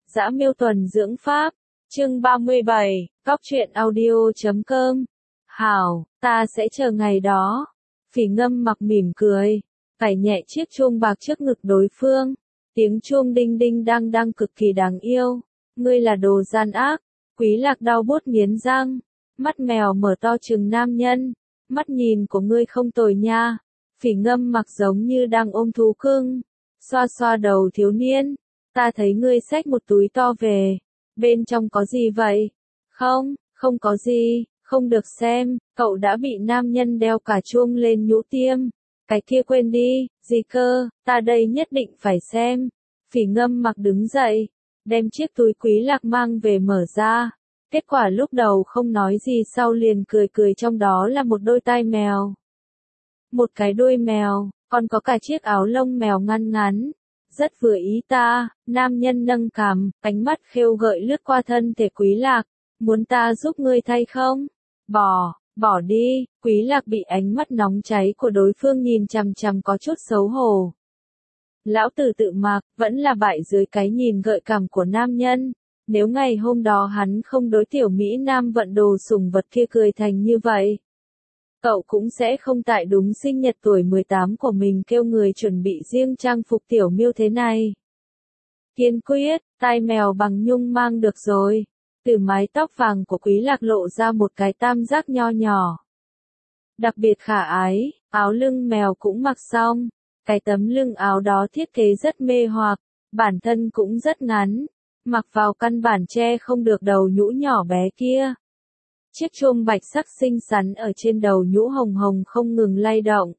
Dã Miêu Tuần Dưỡng Pháp, chương 37, Góc truyện audio.com. Hảo, ta sẽ chờ ngày đó. Phỉ Ngâm mặc mỉm cười, vẩy nhẹ chiếc chuông bạc trước ngực đối phương. Tiếng chuông đinh đinh đang đang cực kỳ đáng yêu. Ngươi là đồ gian ác. Quý Lạc đau buốt nghiến răng. Mắt mèo mở to trừng nam nhân. Mắt nhìn của ngươi không tồi nha. Phỉ Ngâm mặc giống như đang ôm thú cưng. Xoa xoa đầu thiếu niên. Ta thấy ngươi xách một túi to về. Bên trong có gì vậy? Không, không có gì, không được xem. Cậu đã bị nam nhân đeo cả chuông lên nhũ tiêm. Cái kia quên đi, gì cơ, ta đây nhất định phải xem. Phỉ Ngâm mặc đứng dậy, đem chiếc túi Quý Lạc mang về mở ra. Kết quả lúc đầu không nói gì sau liền cười cười, trong đó là một đôi tai mèo. Một cái đuôi mèo, còn có cả chiếc áo lông mèo ngăn ngắn. Rất vừa ý ta. Nam nhân nâng cằm, ánh mắt khêu gợi lướt qua thân thể Quý Lạc. Muốn ta giúp ngươi thay không? Bỏ đi. Quý Lạc bị ánh mắt nóng cháy của đối phương nhìn chằm chằm có chút xấu hổ. Lão tử tự mặc, vẫn là bại dưới cái nhìn gợi cảm của nam nhân. Nếu ngày hôm đó hắn không đối tiểu Mỹ Nam vận đồ sủng vật kia cười thành như vậy, cậu cũng sẽ không tại đúng sinh nhật tuổi 18 của mình kêu người chuẩn bị riêng trang phục tiểu miêu thế này. Kiên quyết, tai mèo bằng nhung mang được rồi. Từ mái tóc vàng của Quý Lạc lộ ra một cái tam giác nho nhỏ. Đặc biệt khả ái, áo lưng mèo cũng mặc xong. Cái tấm lưng áo đó thiết kế rất mê hoặc, bản thân cũng rất ngắn. Mặc vào căn bản che không được đầu nhũ nhỏ bé kia. Chiếc chuông bạch sắc xinh xắn ở trên đầu nhũ hồng hồng không ngừng lay động.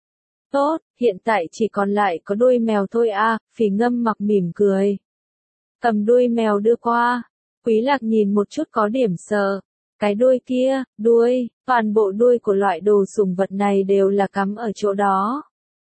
Tốt, hiện tại chỉ còn lại có đuôi mèo thôi à, Phỉ Ngâm mặc mỉm cười. Cầm đuôi mèo đưa qua. Quý Lạc nhìn một chút có điểm sợ. Cái đuôi kia, toàn bộ đuôi của loại đồ sủng vật này đều là cắm ở chỗ đó.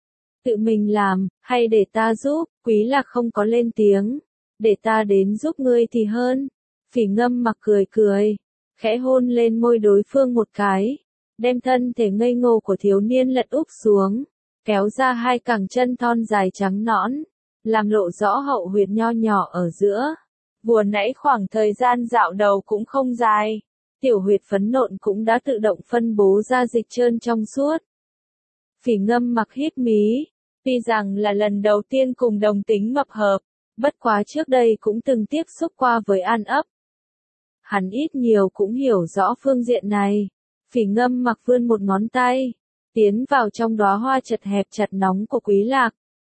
Tự mình làm, hay để ta giúp? Quý Lạc không có lên tiếng. Để ta đến giúp ngươi thì hơn. Phỉ Ngâm mặc cười cười, khẽ hôn lên môi đối phương một cái, đem thân thể ngây ngô của thiếu niên lật úp xuống, kéo ra hai cẳng chân thon dài trắng nõn, làm lộ rõ hậu huyệt nho nhỏ ở giữa. Vừa nãy khoảng thời gian dạo đầu cũng không dài, tiểu huyệt phấn nộn cũng đã tự động phân bố ra dịch trơn trong suốt. Phỉ Ngâm mặc hít mí, tuy rằng là lần đầu tiên cùng đồng tính mập hợp, bất quá trước đây cũng từng tiếp xúc qua với An ấp. Hắn ít nhiều cũng hiểu rõ phương diện này. Phỉ Ngâm mặc vươn một ngón tay, tiến vào trong đóa hoa chật hẹp chặt nóng của Quý Lạc.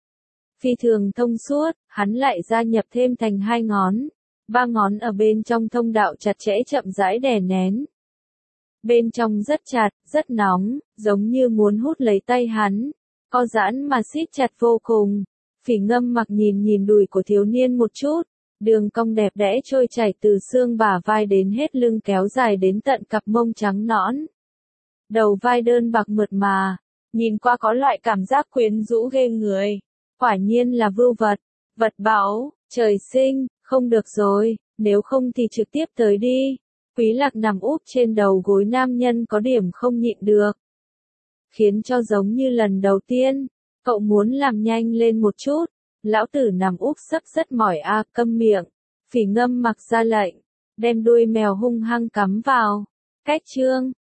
Phi thường thông suốt, hắn lại gia nhập thêm thành 2 ngón. 3 ngón ở bên trong thông đạo chặt chẽ chậm rãi đè nén. Bên trong rất chặt, rất nóng, giống như muốn hút lấy tay hắn. Co giãn mà siết chặt vô cùng. Phỉ Ngâm mặc nhìn đùi của thiếu niên một chút. Đường cong đẹp đẽ trôi chảy từ xương bả vai đến hết lưng kéo dài đến tận cặp mông trắng nõn. Đầu vai đơn bạc mượt mà, nhìn qua có loại cảm giác quyến rũ ghê người. Quả nhiên là vưu vật, vật báu, trời sinh, không được rồi, nếu không thì trực tiếp tới đi. Quý Lạc nằm úp trên đầu gối nam nhân có điểm không nhịn được. Khiến cho giống như lần đầu tiên, cậu muốn làm nhanh lên một chút. Lão tử nằm úp sấp rất mỏi à, câm miệng. Phỉ Ngâm mặc ra lệnh, đem đuôi mèo hung hăng cắm vào. Cách chương